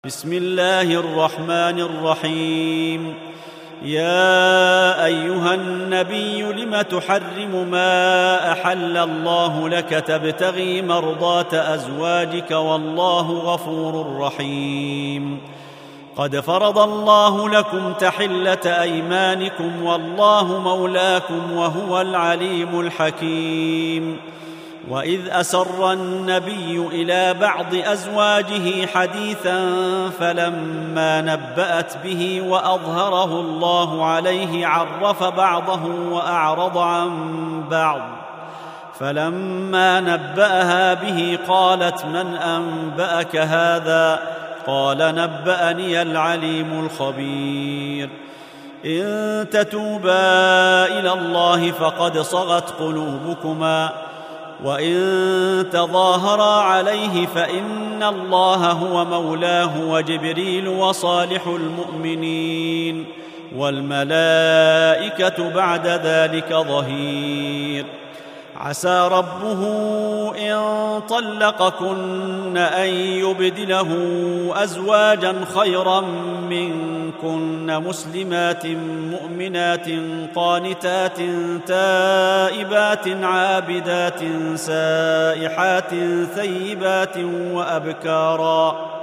بسم الله الرحمن الرحيم. يا أيها النبي لم تحرم ما أحل الله لك تبتغي مرضات أزواجك والله غفور رحيم. قد فرض الله لكم تحلة أيمانكم والله مولاكم وهو العليم الحكيم. وإذ أسر النبي إلى بعض أزواجه حديثا فلما نبأت به وأظهره الله عليه عرف بعضه وأعرض عن بعض، فلما نبأها به قالت من أنبأك هذا؟ قال نبأني العليم الخبير. إن تتوبا إلى الله فقد صغت قلوبكما، وإن تظاهرا عليه فإن الله هو مولاه وجبريل وصالح المؤمنين والملائكة بعد ذلك ظهير. عسى ربه إن طلقكن أن يبدله أزواجا خيرا منكن مسلمات مؤمنات قانتات تائبات عابدات سائحات ثيبات وأبكارا.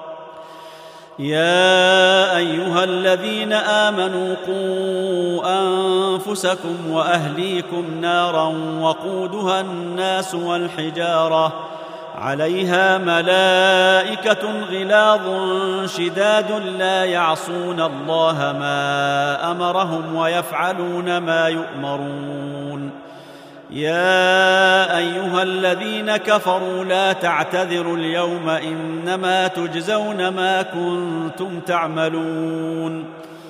يا أيها الذين آمنوا قوا أنفسكم وأهليكم نارا وقودها الناس والحجارة عليها ملائكة غلاظ شداد لا يعصون الله ما أمرهم ويفعلون ما يؤمرون. يا أيها الذين كفروا لا تعتذروا اليوم إنما تجزون ما كنتم تعملون.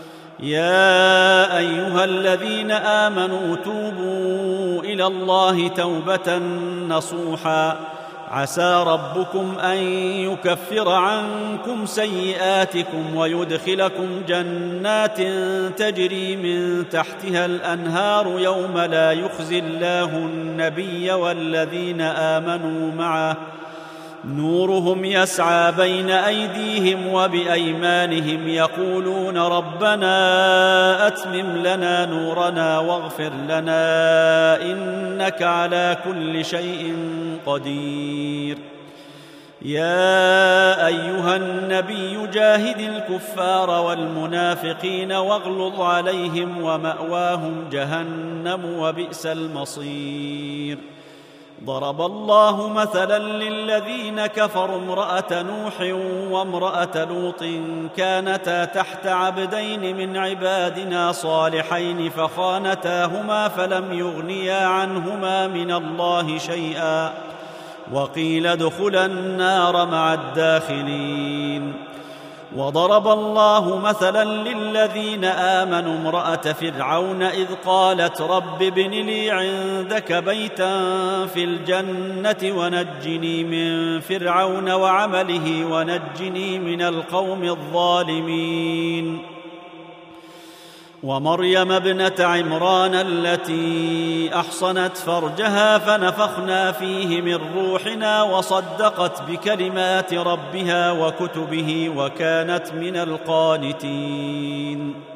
يا أيها الذين آمنوا توبوا إلى الله توبة نصوحا عسى ربكم أن يكفر عنكم سيئاتكم ويدخلكم جنات تجري من تحتها الأنهار يوم لا يخزي الله النبي والذين آمنوا معه نورهم يسعى بين أيديهم وبأيمانهم يقولون ربنا أتمم لنا نورنا واغفر لنا إنك على كل شيء قدير. يا أيها النبي جاهد الكفار والمنافقين واغلظ عليهم ومأواهم جهنم وبئس المصير. ضرب الله مثلا للذين كفروا امرأة نوح وامرأة لوط كانتا تحت عبدين من عبادنا صالحين فخانتاهما فلم يغنيا عنهما من الله شيئا وقيل ادخلا النار مع الداخلين. وضرب الله مثلا للذين آمنوا امرأة فرعون إذ قالت رب ابن لي عندك بيتا في الجنة ونجني من فرعون وعمله ونجني من القوم الظالمين. ومريم ابنة عمران التي أحصنت فرجها فنفخنا فيه من روحنا وصدقت بكلمات ربها وكتبه وكانت من القانتين.